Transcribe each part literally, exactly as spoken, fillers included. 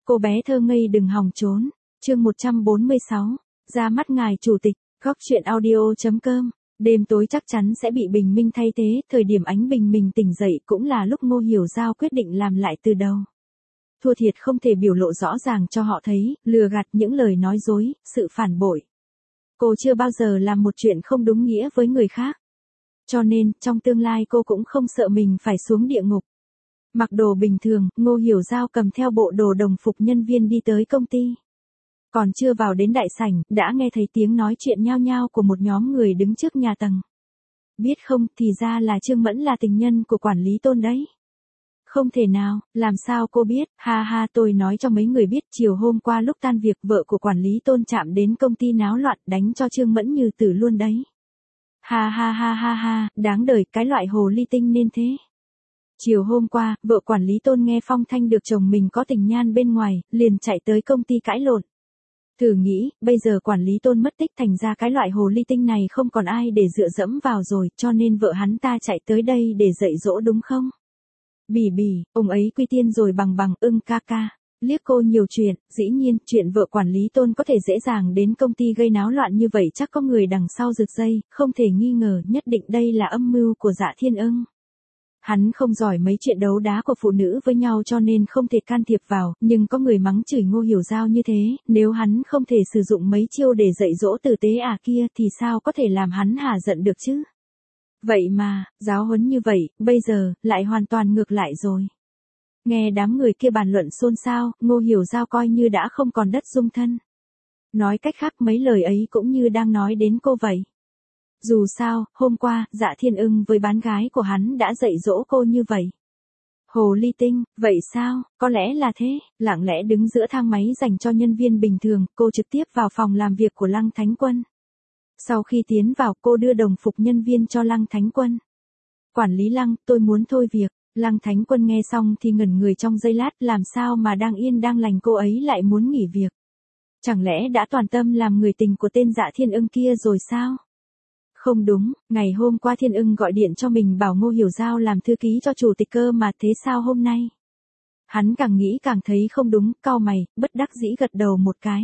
Cô bé thơ ngây đừng hòng trốn. Chương một trăm bốn mươi sáu. Ra mắt ngài chủ tịch. Góc truyện audio chấm com. Đêm tối chắc chắn sẽ bị bình minh thay thế, thời điểm ánh bình minh tỉnh dậy cũng là lúc Ngô Hiểu Giao quyết định làm lại từ đầu. Thua thiệt không thể biểu lộ rõ ràng cho họ thấy, lừa gạt những lời nói dối, sự phản bội. Cô chưa bao giờ làm một chuyện không đúng nghĩa với người khác. Cho nên, trong tương lai cô cũng không sợ mình phải xuống địa ngục. Mặc đồ bình thường, Ngô Hiểu Giao cầm theo bộ đồ đồng phục nhân viên đi tới công ty. Còn chưa vào đến đại sảnh, đã nghe thấy tiếng nói chuyện nhao nhao của một nhóm người đứng trước nhà tầng. Biết không, thì ra là Trương Mẫn là tình nhân của quản lý Tôn đấy. Không thể nào, làm sao cô biết, ha ha tôi nói cho mấy người biết chiều hôm qua lúc tan việc vợ của quản lý Tôn chạm đến công ty náo loạn đánh cho Trương Mẫn như tử luôn đấy. Ha ha ha ha ha, đáng đời cái loại hồ ly tinh nên thế. Chiều hôm qua, vợ quản lý Tôn nghe phong thanh được chồng mình có tình nhan bên ngoài, liền chạy tới công ty cãi lộn. Thử nghĩ, bây giờ quản lý Tôn mất tích thành ra cái loại hồ ly tinh này không còn ai để dựa dẫm vào rồi, cho nên vợ hắn ta chạy tới đây để dạy dỗ đúng không? Bỉ bỉ, ông ấy quy tiên rồi bằng bằng ưng ca ca. Liếc cô nhiều chuyện, dĩ nhiên, chuyện vợ quản lý Tôn có thể dễ dàng đến công ty gây náo loạn như vậy chắc có người đằng sau rực dây, không thể nghi ngờ, nhất định đây là âm mưu của Dạ Thiên Ưng. Hắn không giỏi mấy chuyện đấu đá của phụ nữ với nhau cho nên không thể can thiệp vào, nhưng có người mắng chửi Ngô Hiểu Giao như thế, nếu hắn không thể sử dụng mấy chiêu để dạy dỗ tử tế à kia thì sao có thể làm hắn hả giận được chứ? Vậy mà, giáo huấn như vậy, bây giờ, lại hoàn toàn ngược lại rồi. Nghe đám người kia bàn luận xôn xao, Ngô Hiểu Giao coi như đã không còn đất dung thân. Nói cách khác mấy lời ấy cũng như đang nói đến cô vậy. Dù sao, hôm qua, Dạ Thiên Ưng với bán gái của hắn đã dạy dỗ cô như vậy. Hồ ly tinh, vậy sao, có lẽ là thế, lặng lẽ đứng giữa thang máy dành cho nhân viên bình thường, cô trực tiếp vào phòng làm việc của Lăng Thánh Quân. Sau khi tiến vào, cô đưa đồng phục nhân viên cho Lăng Thánh Quân. Quản lý Lăng, tôi muốn thôi việc. Lăng Thánh Quân nghe xong thì ngẩn người trong giây lát, làm sao mà đang yên đang lành cô ấy lại muốn nghỉ việc. Chẳng lẽ đã toàn tâm làm người tình của tên Dạ Thiên Ưng kia rồi sao? Không đúng, ngày hôm qua Thiên Ưng gọi điện cho mình bảo Ngô Hiểu Giao làm thư ký cho chủ tịch cơ mà thế sao hôm nay? Hắn càng nghĩ càng thấy không đúng, cau mày, bất đắc dĩ gật đầu một cái.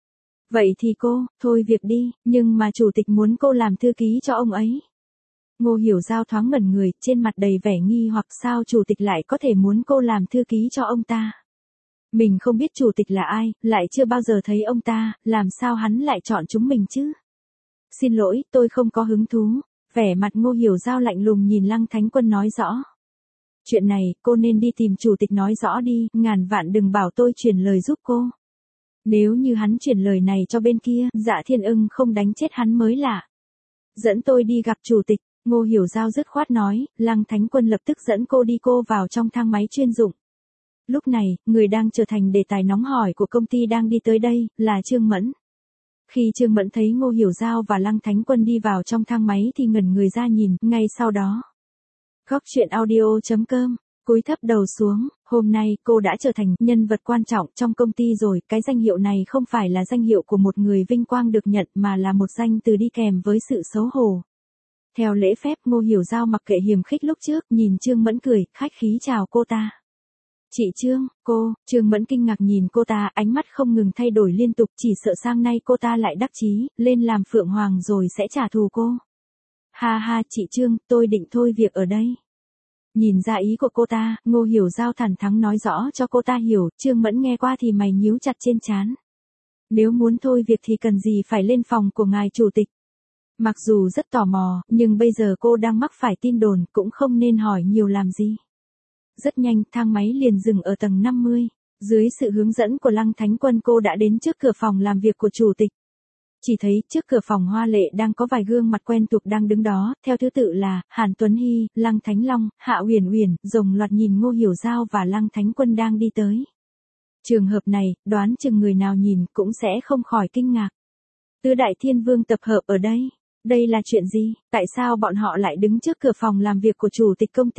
Vậy thì cô, thôi việc đi, nhưng mà chủ tịch muốn cô làm thư ký cho ông ấy. Ngô Hiểu Giao thoáng ngẩn người, trên mặt đầy vẻ nghi hoặc sao chủ tịch lại có thể muốn cô làm thư ký cho ông ta. Mình không biết chủ tịch là ai, lại chưa bao giờ thấy ông ta, làm sao hắn lại chọn chúng mình chứ? Xin lỗi, tôi không có hứng thú. Vẻ mặt Ngô Hiểu Giao lạnh lùng nhìn Lăng Thánh Quân nói rõ. Chuyện này, cô nên đi tìm chủ tịch nói rõ đi, ngàn vạn đừng bảo tôi truyền lời giúp cô. Nếu như hắn truyền lời này cho bên kia, Dạ Thiên Ưng không đánh chết hắn mới lạ. Dẫn tôi đi gặp chủ tịch, Ngô Hiểu Giao dứt khoát nói, Lăng Thánh Quân lập tức dẫn cô đi cô vào trong thang máy chuyên dụng. Lúc này, người đang trở thành đề tài nóng hổi của công ty đang đi tới đây, là Trương Mẫn. Khi Trương Mẫn thấy Ngô Hiểu Giao và Lăng Thánh Quân đi vào trong thang máy thì ngẩn người ra nhìn, ngay sau đó. Góc truyện audio chấm com, cúi thấp đầu xuống, hôm nay cô đã trở thành nhân vật quan trọng trong công ty rồi, cái danh hiệu này không phải là danh hiệu của một người vinh quang được nhận mà là một danh từ đi kèm với sự xấu hổ. Theo lễ phép Ngô Hiểu Giao mặc kệ hiềm khích lúc trước, nhìn Trương Mẫn cười, khách khí chào cô ta. Chị Trương, cô, Trương Mẫn kinh ngạc nhìn cô ta, ánh mắt không ngừng thay đổi liên tục, chỉ sợ sang nay cô ta lại đắc chí, lên làm Phượng Hoàng rồi sẽ trả thù cô. Ha ha, chị Trương, tôi định thôi việc ở đây. Nhìn ra ý của cô ta, Ngô Hiểu Giao thẳng thắn nói rõ cho cô ta hiểu, Trương Mẫn nghe qua thì mày nhíu chặt trên trán. Nếu muốn thôi việc thì cần gì phải lên phòng của ngài chủ tịch. Mặc dù rất tò mò, nhưng bây giờ cô đang mắc phải tin đồn, cũng không nên hỏi nhiều làm gì. Rất nhanh, thang máy liền dừng ở tầng năm mươi. Dưới sự hướng dẫn của Lăng Thánh Quân cô đã đến trước cửa phòng làm việc của chủ tịch. Chỉ thấy trước cửa phòng hoa lệ đang có vài gương mặt quen thuộc đang đứng đó, theo thứ tự là Hàn Tuấn Hy, Lăng Thánh Long, Hạ Uyển Uyển, rồng loạt nhìn Ngô Hiểu Giao và Lăng Thánh Quân đang đi tới. Trường hợp này, đoán chừng người nào nhìn cũng sẽ không khỏi kinh ngạc. Tứ đại thiên vương tập hợp ở đây. Đây là chuyện gì? Tại sao bọn họ lại đứng trước cửa phòng làm việc của chủ tịch công ty?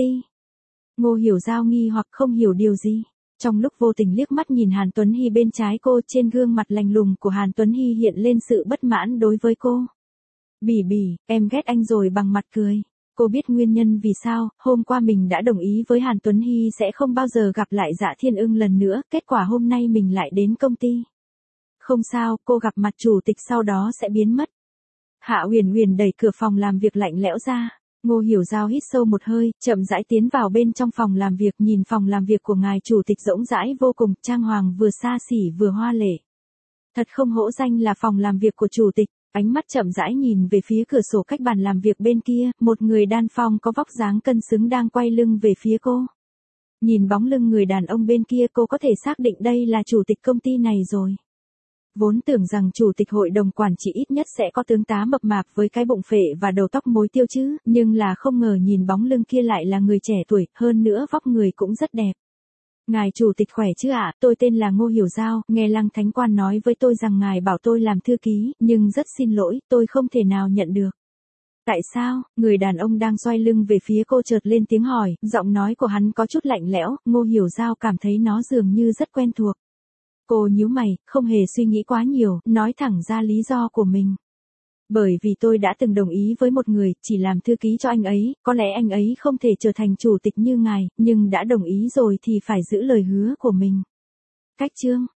Ngô Hiểu Giao nghi hoặc không hiểu điều gì. Trong lúc vô tình liếc mắt nhìn Hàn Tuấn Hy bên trái cô, trên gương mặt lạnh lùng của Hàn Tuấn Hy hiện lên sự bất mãn đối với cô. Bỉ bỉ, em ghét anh rồi bằng mặt cười. Cô biết nguyên nhân vì sao, hôm qua mình đã đồng ý với Hàn Tuấn Hy sẽ không bao giờ gặp lại Dạ Thiên Ưng lần nữa, kết quả hôm nay mình lại đến công ty. Không sao, cô gặp mặt chủ tịch sau đó sẽ biến mất. Hạ Huyền Huyền đẩy cửa phòng làm việc lạnh lẽo ra. Ngô Hiểu Giao hít sâu một hơi, chậm rãi tiến vào bên trong phòng làm việc, nhìn phòng làm việc của ngài chủ tịch rỗng rãi vô cùng, trang hoàng vừa xa xỉ vừa hoa lệ. Thật không hổ danh là phòng làm việc của chủ tịch, ánh mắt chậm rãi nhìn về phía cửa sổ cách bàn làm việc bên kia, một người đàn phong có vóc dáng cân xứng đang quay lưng về phía cô. Nhìn bóng lưng người đàn ông bên kia cô có thể xác định đây là chủ tịch công ty này rồi. Vốn tưởng rằng chủ tịch hội đồng quản trị ít nhất sẽ có tướng tá mập mạp với cái bụng phệ và đầu tóc mối tiêu chứ, nhưng là không ngờ nhìn bóng lưng kia lại là người trẻ tuổi, hơn nữa vóc người cũng rất đẹp. Ngài chủ tịch khỏe chứ ạ, tôi tên là Ngô Hiểu Giao, nghe Lăng Thánh Quan nói với tôi rằng ngài bảo tôi làm thư ký, nhưng rất xin lỗi, tôi không thể nào nhận được. Tại sao? Người đàn ông đang xoay lưng về phía cô chợt lên tiếng hỏi, giọng nói của hắn có chút lạnh lẽo, Ngô Hiểu Giao cảm thấy nó dường như rất quen thuộc. Cô nhíu mày, không hề suy nghĩ quá nhiều, nói thẳng ra lý do của mình. Bởi vì tôi đã từng đồng ý với một người, chỉ làm thư ký cho anh ấy, có lẽ anh ấy không thể trở thành chủ tịch như ngài, nhưng đã đồng ý rồi thì phải giữ lời hứa của mình. Cách chương